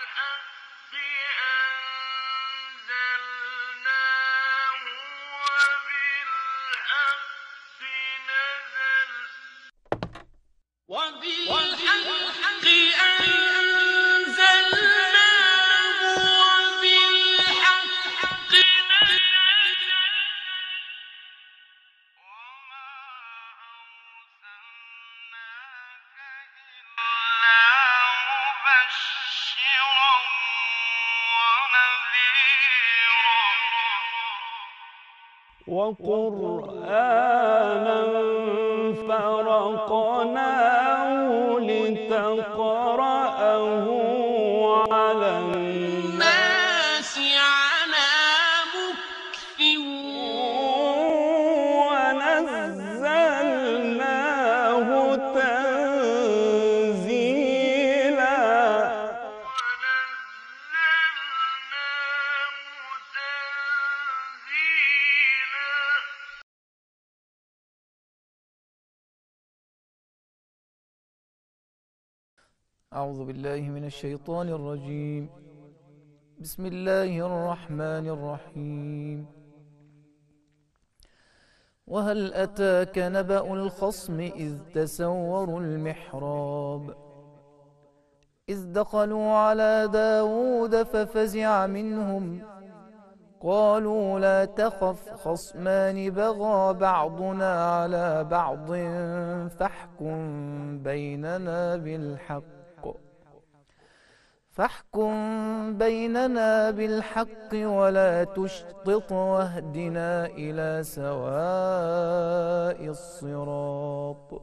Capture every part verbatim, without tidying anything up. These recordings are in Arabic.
وبالحق أنزلناه وبالحق نزل وما أرسلناك إلا مبشرا ونذيرا وقرآنا فرقناه لتقرأه على الناس على مكث ونزلناه تنزيلا أعوذ بالله من الشيطان الرجيم. بسم الله الرحمن الرحيم. وهل أتاك نبأ الخصم إذ تسوروا المحراب إذ دخلوا على داود ففزع منهم قالوا لا تخف خصمان بغى بعضنا على بعض فاحكم بيننا بالحق فاحكم بيننا بالحق ولا تشطط واهدنا إلى سواء الصراط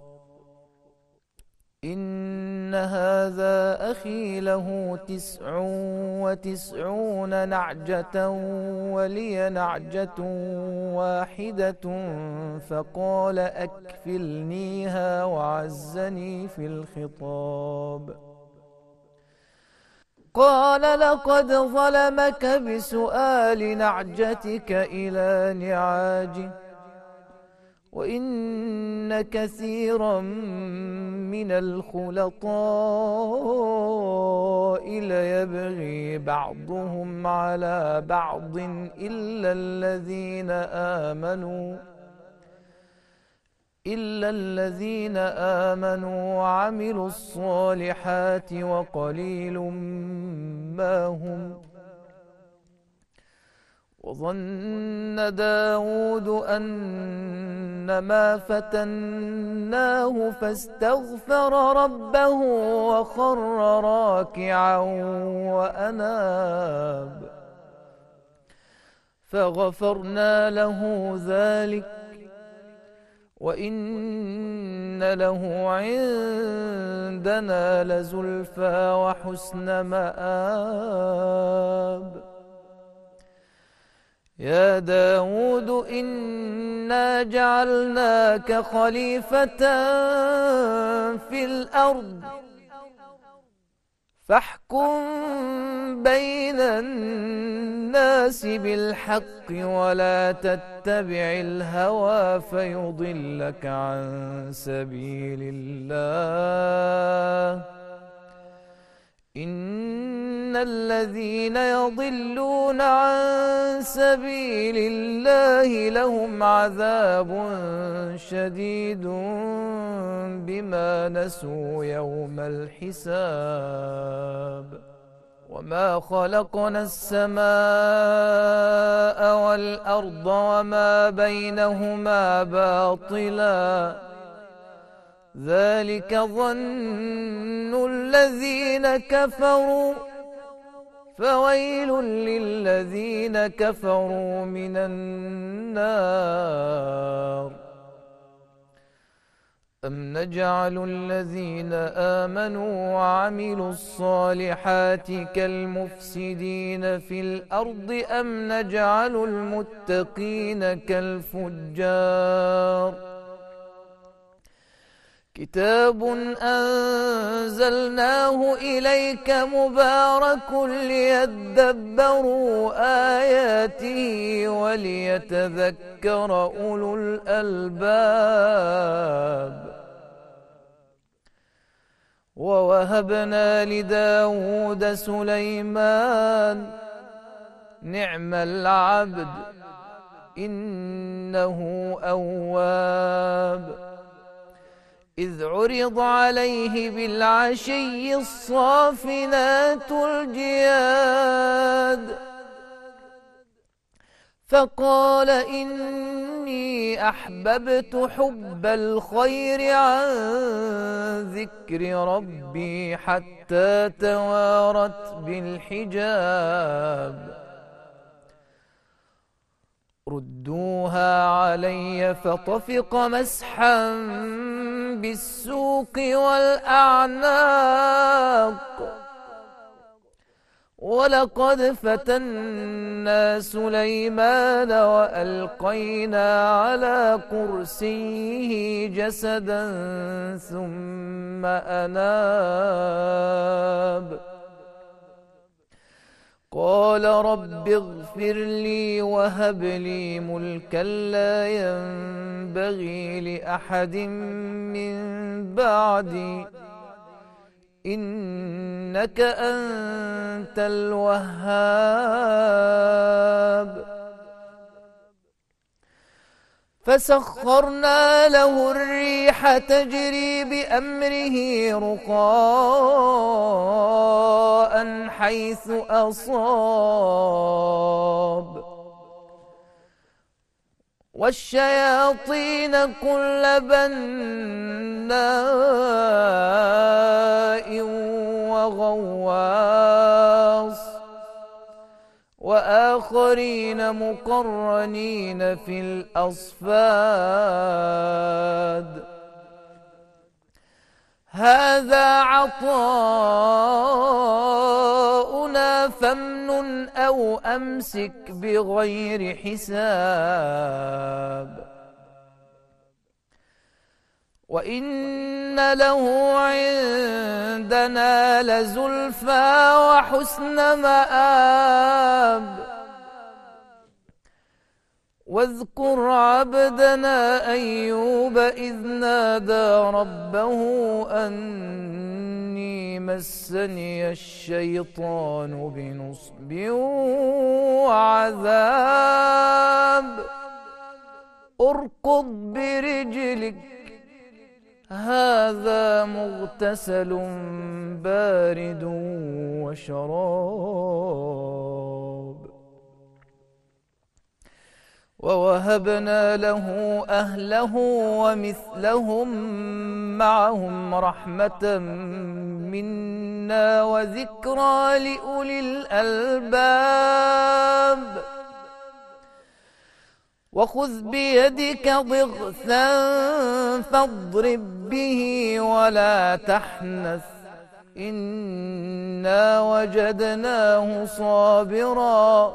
إن هذا أخي له تسع وتسعون نعجة ولي نعجة واحدة فقال أكفلنيها وعزني في الخطاب قال لقد ظلمك بسؤال نعجتك إلى نعاجه وإن كثيرا من الخلطاء ليبغي بعضهم على بعض إلا الذين آمنوا إلا الذين آمنوا وعملوا الصالحات وقليل ما هم وظن داود أنما فتناه فاستغفر ربه وخر راكعا وأناب فغفرنا له ذلك وإن له عندنا لزلفى وحسن مآب يا داود إنا جعلناك خليفة في الأرض فاحكم بين الناس بالحق ولا تتبع الهوى فيضلك عن سبيل الله إن الذين يضلون عن سبيل الله لهم عذاب شديد بما نسوا يوم الحساب وما خلقنا السماء والأرض وما بينهما باطلا ذلك ظن الذين كفروا فويل للذين كفروا من النار أم نجعل الذين آمنوا وعملوا الصالحات كالمفسدين في الأرض أم نجعل المتقين كالفجار كتاب أنزلناه إليك مبارك ليدبروا آياته وليتذكر أولو الألباب ووهبنا لداود سليمان نعم العبد إنه أواب إذ عرض عليه بالعشي الصافنات الجياد فقال إني أحببت حب الخير عن ذكر ربي حتى توارت بالحجاب ردوها علي فطفق مسحا بالسوق والأعناق ولقد فتنا سليمان وألقينا على كرسيه جسدا ثم أناب قال رب اغفر لي وهب لي ملكا لا ينبغي لأحد من بعدي إنك أنت الوهاب فسخرنا له الريح تجري بأمره رخاء حيث أصاب والشياطين كل بناء وغواص وآخرين مقرنين في الأصفاد هذا عطاؤنا فامنن أو أمسك بغير حساب وإن له عندنا لزلفى وحسن مآب واذكر عبدنا أيوب إذ نادى ربه أني مسني الشيطان بنصب وعذاب اركض برجلك هذا مغتسل بارد وشراب ووهبنا له أهله ومثلهم معهم رحمة منا وذكرى لأولي الألباب وخذ بيدك ضغثا فاضرب به ولا تحنث إنا وجدناه صابرا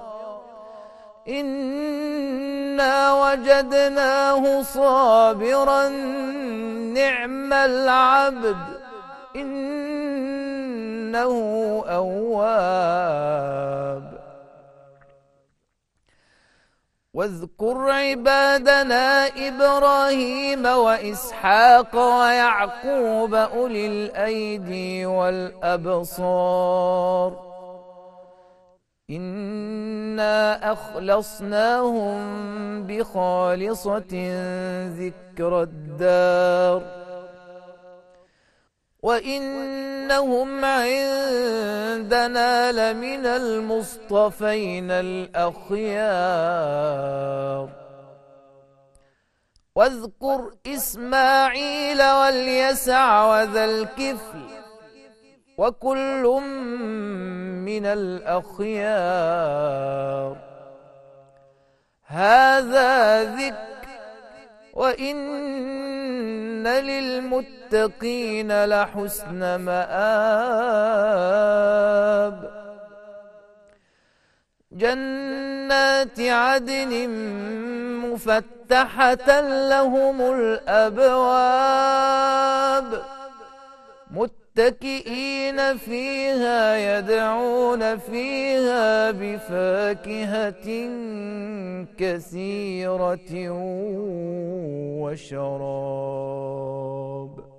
إنا وجدناه صابرا نعم العبد إنه أواب واذكر عبادنا إبراهيم وإسحاق ويعقوب أولي الأيدي والأبصار إنا أخلصناهم بخالصة ذكر الدار وإنهم عندنا لمن المصطفين الأخيار واذكر إسماعيل واليسع وذا الكفل وكل من الأخيار هذا ذكر وإن للمتقين لحسن مآب جنات عدن مفتحة لهم الأبواب متكئين فيها يدعون فيها بفاكهة كثيرة وشراب